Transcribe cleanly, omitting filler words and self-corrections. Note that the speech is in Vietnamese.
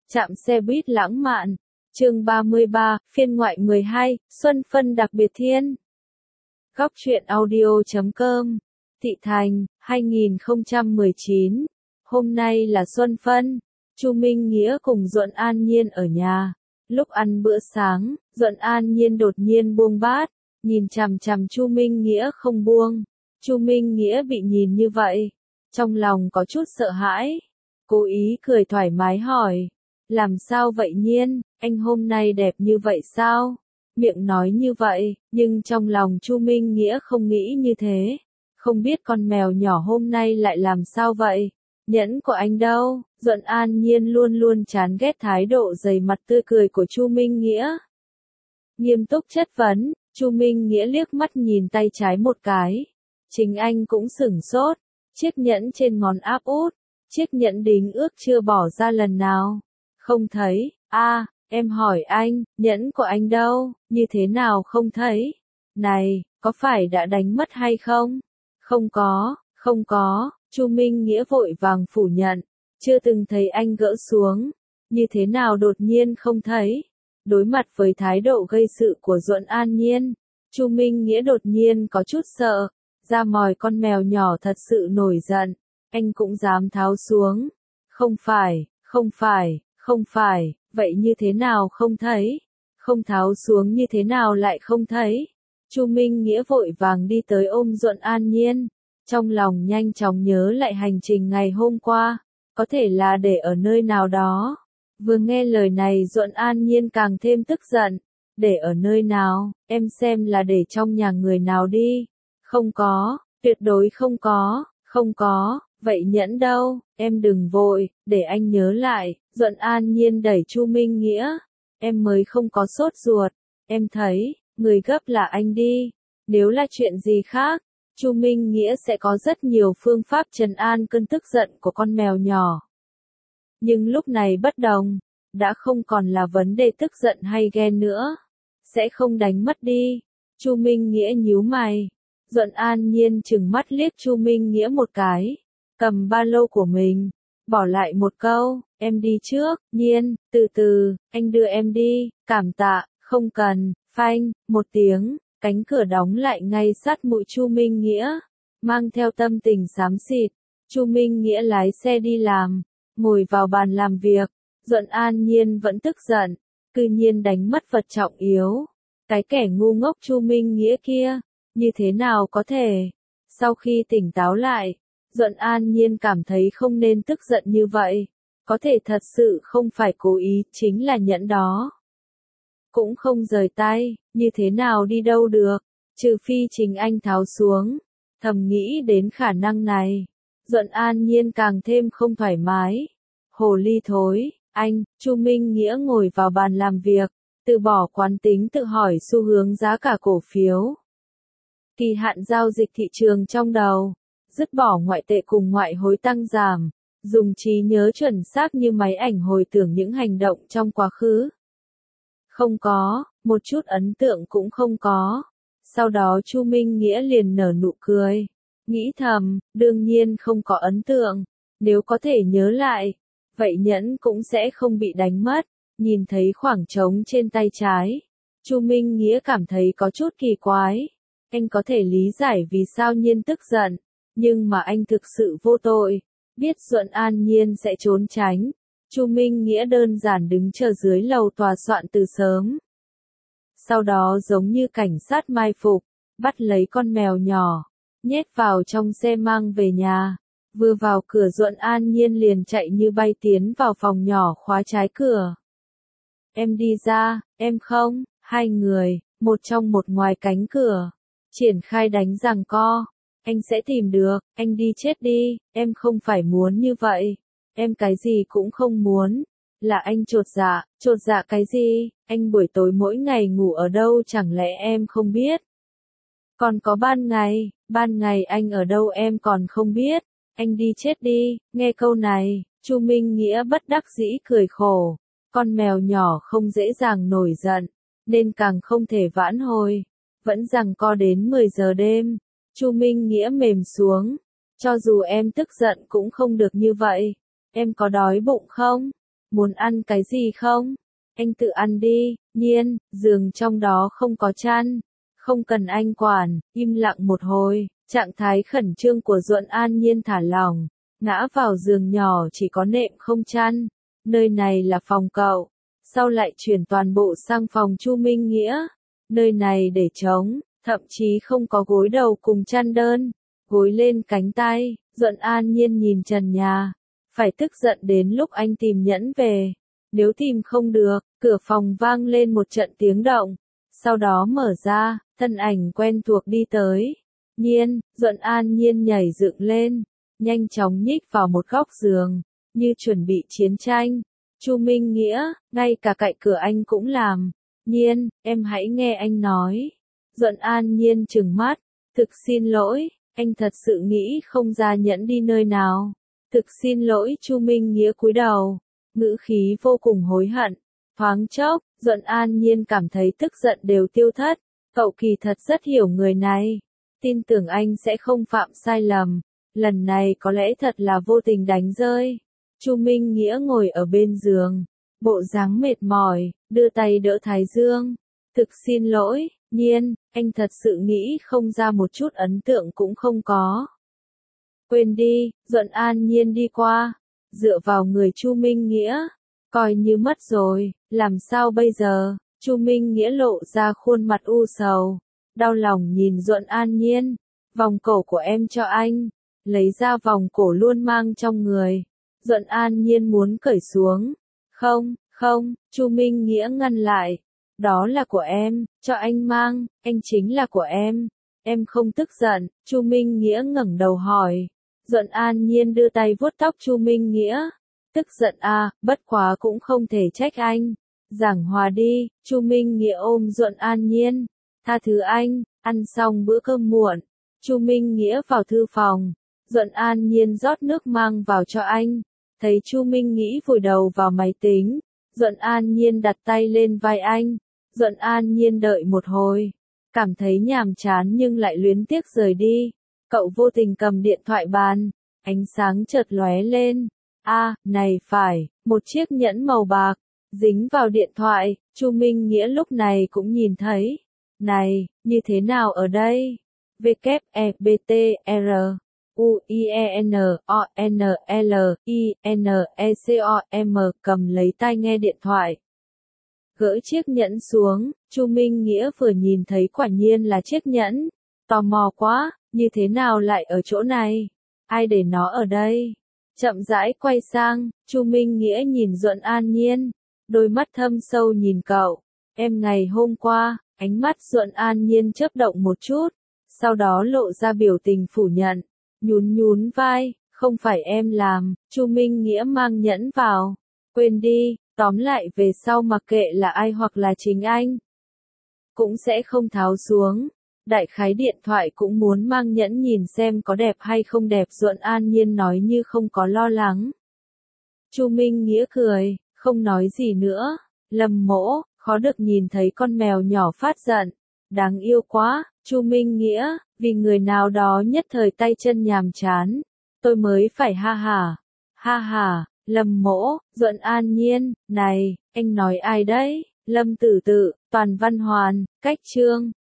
Trạm xe buýt lãng mạn. Chương 33, phiên ngoại 12, Xuân Phân đặc biệt thiên. Góc truyện audio.com. Thị Thành, 2019. Hôm nay là Xuân Phân. Chu Minh Nghĩa cùng Duẫn An Nhiên ở nhà. Lúc ăn bữa sáng, Duẫn An Nhiên đột nhiên buông bát, nhìn chằm chằm Chu Minh Nghĩa không buông. Chu Minh Nghĩa bị nhìn như vậy, trong lòng có chút sợ hãi, cố ý cười thoải mái hỏi, làm sao vậy Nhiên, anh hôm nay đẹp như vậy sao? Miệng nói như vậy, nhưng trong lòng Chu Minh Nghĩa không nghĩ như thế. Không biết con mèo nhỏ hôm nay lại làm sao vậy? Nhẫn của anh đâu? Duẫn An Nhiên luôn luôn chán ghét thái độ dày mặt tươi cười của Chu Minh Nghĩa. Nghiêm túc chất vấn, Chu Minh Nghĩa liếc mắt nhìn tay trái một cái. Chính anh cũng sửng sốt, chiếc nhẫn trên ngón áp út, chiếc nhẫn đính ước chưa bỏ ra lần nào. Không thấy, em hỏi anh, nhẫn của anh đâu, như thế nào không thấy? Này, có phải đã đánh mất hay không? Không có, Chu Minh Nghĩa vội vàng phủ nhận, chưa từng thấy anh gỡ xuống, như thế nào đột nhiên không thấy? Đối mặt với thái độ gây sự của Duẫn An Nhiên, Chu Minh Nghĩa đột nhiên có chút sợ, da mòi con mèo nhỏ thật sự nổi giận, anh cũng dám tháo xuống. Không phải, vậy như thế nào không thấy? Không tháo xuống như thế nào lại không thấy? Chu Minh Nghĩa vội vàng đi tới ôm Duẫn An Nhiên, trong lòng nhanh chóng nhớ lại hành trình ngày hôm qua, có thể là để ở nơi nào đó. Vừa nghe lời này Duẫn An Nhiên càng thêm tức giận, để ở nơi nào, em xem là để trong nhà người nào đi. Không có, tuyệt đối không có, vậy nhẫn đâu, em đừng vội, để anh nhớ lại. Duẫn An Nhiên đẩy Chu Minh Nghĩa, em mới không có sốt ruột, em thấy, người gấp là anh đi, nếu là chuyện gì khác, Chu Minh Nghĩa sẽ có rất nhiều phương pháp trấn an cơn tức giận của con mèo nhỏ. Nhưng lúc này bất đồng, đã không còn là vấn đề tức giận hay ghen nữa, sẽ không đánh mất đi. Chu Minh Nghĩa nhíu mày, Duẫn An Nhiên trừng mắt liếc Chu Minh Nghĩa một cái, cầm ba lô của mình, bỏ lại một câu, em đi trước, Nhiên, từ từ, anh đưa em đi, cảm tạ, không cần, phanh, một tiếng, cánh cửa đóng lại ngay sát mũi Chu Minh Nghĩa, mang theo tâm tình xám xịt, Chu Minh Nghĩa lái xe đi làm, ngồi vào bàn làm việc, Duẫn An Nhiên vẫn tức giận, cư nhiên đánh mất vật trọng yếu, cái kẻ ngu ngốc Chu Minh Nghĩa kia, như thế nào có thể? Sau khi tỉnh táo lại, Duẫn An Nhiên cảm thấy không nên tức giận như vậy, có thể thật sự không phải cố ý, chính là nhẫn đó. Cũng không rời tay, như thế nào đi đâu được, trừ phi chính anh tháo xuống, thầm nghĩ đến khả năng này. Duẫn An Nhiên càng thêm không thoải mái. Hồ ly thối, anh, Chu Minh Nghĩa ngồi vào bàn làm việc, từ bỏ quán tính tự hỏi xu hướng giá cả cổ phiếu. Kỳ hạn giao dịch thị trường trong đầu, dứt bỏ ngoại tệ cùng ngoại hối tăng giảm, dùng trí nhớ chuẩn xác như máy ảnh hồi tưởng những hành động trong quá khứ. Không có, một chút ấn tượng cũng không có. Sau đó Chu Minh Nghĩa liền nở nụ cười, nghĩ thầm, đương nhiên không có ấn tượng, nếu có thể nhớ lại, vậy nhẫn cũng sẽ không bị đánh mất. Nhìn thấy khoảng trống trên tay trái, Chu Minh Nghĩa cảm thấy có chút kỳ quái. Anh có thể lý giải vì sao Nhiên tức giận, nhưng mà anh thực sự vô tội, biết Duẫn An Nhiên sẽ trốn tránh. Chu Minh Nghĩa đơn giản đứng chờ dưới lầu tòa soạn từ sớm. Sau đó giống như cảnh sát mai phục, bắt lấy con mèo nhỏ, nhét vào trong xe mang về nhà. Vừa vào cửa Duẫn An Nhiên liền chạy như bay tiến vào phòng nhỏ khóa trái cửa. Em đi ra, em không, hai người, một trong một ngoài cánh cửa, triển khai đánh giằng co. Anh sẽ tìm được, anh đi chết đi, em không phải muốn như vậy. Em cái gì cũng không muốn. Là anh chột dạ cái gì, anh buổi tối mỗi ngày ngủ ở đâu chẳng lẽ em không biết? Còn có ban ngày anh ở đâu em còn không biết, anh đi chết đi. Nghe câu này, Chu Minh Nghĩa bất đắc dĩ cười khổ, con mèo nhỏ không dễ dàng nổi giận, nên càng không thể vãn hồi, vẫn giằng co đến 10 giờ đêm. Chu Minh Nghĩa mềm xuống, cho dù em tức giận cũng không được như vậy, em có đói bụng không? Muốn ăn cái gì không? Anh tự ăn đi, Nhiên, giường trong đó không có chăn. Không cần anh quản, im lặng một hồi, trạng thái khẩn trương của Duẫn An Nhiên thả lỏng, ngã vào giường nhỏ chỉ có nệm không chăn. Nơi này là phòng cậu, sau lại chuyển toàn bộ sang phòng Chu Minh Nghĩa. Nơi này để trống, thậm chí không có gối đầu cùng chăn đơn, gối lên cánh tay. Duẫn An Nhiên nhìn trần nhà, phải tức giận đến lúc anh tìm nhẫn về. Nếu tìm không được, cửa phòng vang lên một trận tiếng động, sau đó mở ra, thân ảnh quen thuộc đi tới. Nhiên, Duẫn An Nhiên nhảy dựng lên, nhanh chóng nhích vào một góc giường, như chuẩn bị chiến tranh. Chu Minh Nghĩa, ngay cả cạnh cửa anh cũng làm. Nhiên, em hãy nghe anh nói. Duẫn An Nhiên trừng mắt, thực xin lỗi, anh thật sự nghĩ không ra nhẫn đi nơi nào. Thực xin lỗi. Chu Minh Nghĩa cúi đầu, ngữ khí vô cùng hối hận. Thoáng chốc, Duẫn An Nhiên cảm thấy tức giận đều tiêu thất. Cậu kỳ thật rất hiểu người này, tin tưởng anh sẽ không phạm sai lầm. Lần này có lẽ thật là vô tình đánh rơi. Chu Minh Nghĩa ngồi ở bên giường, bộ dáng mệt mỏi, đưa tay đỡ thái dương. Thực xin lỗi, Nhiên, anh thật sự nghĩ không ra, một chút ấn tượng cũng không có. Quên đi. Duẫn An Nhiên đi qua, dựa vào người Chu Minh Nghĩa, coi như mất rồi, làm sao bây giờ? Chu Minh Nghĩa lộ ra khuôn mặt u sầu, đau lòng nhìn Duẫn An Nhiên. Vòng cổ của em cho anh, lấy ra vòng cổ luôn mang trong người. Duẫn An Nhiên muốn cởi xuống. Không, không, Chu Minh Nghĩa ngăn lại. Đó là của em, cho anh mang, anh chính là của em. Em không tức giận. Chu Minh Nghĩa ngẩng đầu hỏi. Duẫn An Nhiên đưa tay vuốt tóc Chu Minh Nghĩa. Tức giận à, bất quá cũng không thể trách anh. Giảng hòa đi. Chu Minh Nghĩa ôm Duẫn An Nhiên. Tha thứ anh, ăn xong bữa cơm muộn. Chu Minh Nghĩa vào thư phòng. Duẫn An Nhiên rót nước mang vào cho anh. Thấy Chu Minh Nghĩa vùi đầu vào máy tính, Duẫn An Nhiên đặt tay lên vai anh. Duẫn An Nhiên đợi một hồi, cảm thấy nhàm chán nhưng lại luyến tiếc rời đi. Cậu vô tình cầm điện thoại bàn, ánh sáng chợt lóe lên. Này phải, một chiếc nhẫn màu bạc, dính vào điện thoại. Chu Minh Nghĩa lúc này cũng nhìn thấy. Này, như thế nào ở đây? WEBTR UIENONLINECOM cầm lấy tai nghe điện thoại. Gỡ chiếc nhẫn xuống, Chu Minh Nghĩa vừa nhìn thấy quả nhiên là chiếc nhẫn. Tò mò quá, như thế nào lại ở chỗ này? Ai để nó ở đây? Chậm rãi quay sang, Chu Minh Nghĩa nhìn Duẫn An Nhiên, đôi mắt thâm sâu nhìn cậu. Em ngày hôm qua, ánh mắt Duẫn An Nhiên chớp động một chút, sau đó lộ ra biểu tình phủ nhận. Nhún vai, không phải em làm. Chu Minh Nghĩa mang nhẫn vào. Quên đi, tóm lại về sau mặc kệ là ai hoặc là chính anh, cũng sẽ không tháo xuống. Đại khái điện thoại cũng muốn mang nhẫn nhìn xem có đẹp hay không đẹp. Duẫn An Nhiên nói như không có lo lắng. Chu Minh Nghĩa cười, không nói gì nữa. Lâm Mỗ, khó được nhìn thấy con mèo nhỏ phát giận. Đáng yêu quá. Chu Minh Nghĩa, vì người nào đó nhất thời tay chân nhàm chán, tôi mới phải ha hả. Ha hả, Lâm Mỗ. Duẫn An Nhiên, này, anh nói ai đấy? Lâm Tử Tự, Toàn Văn Hoàn, Cách Chương.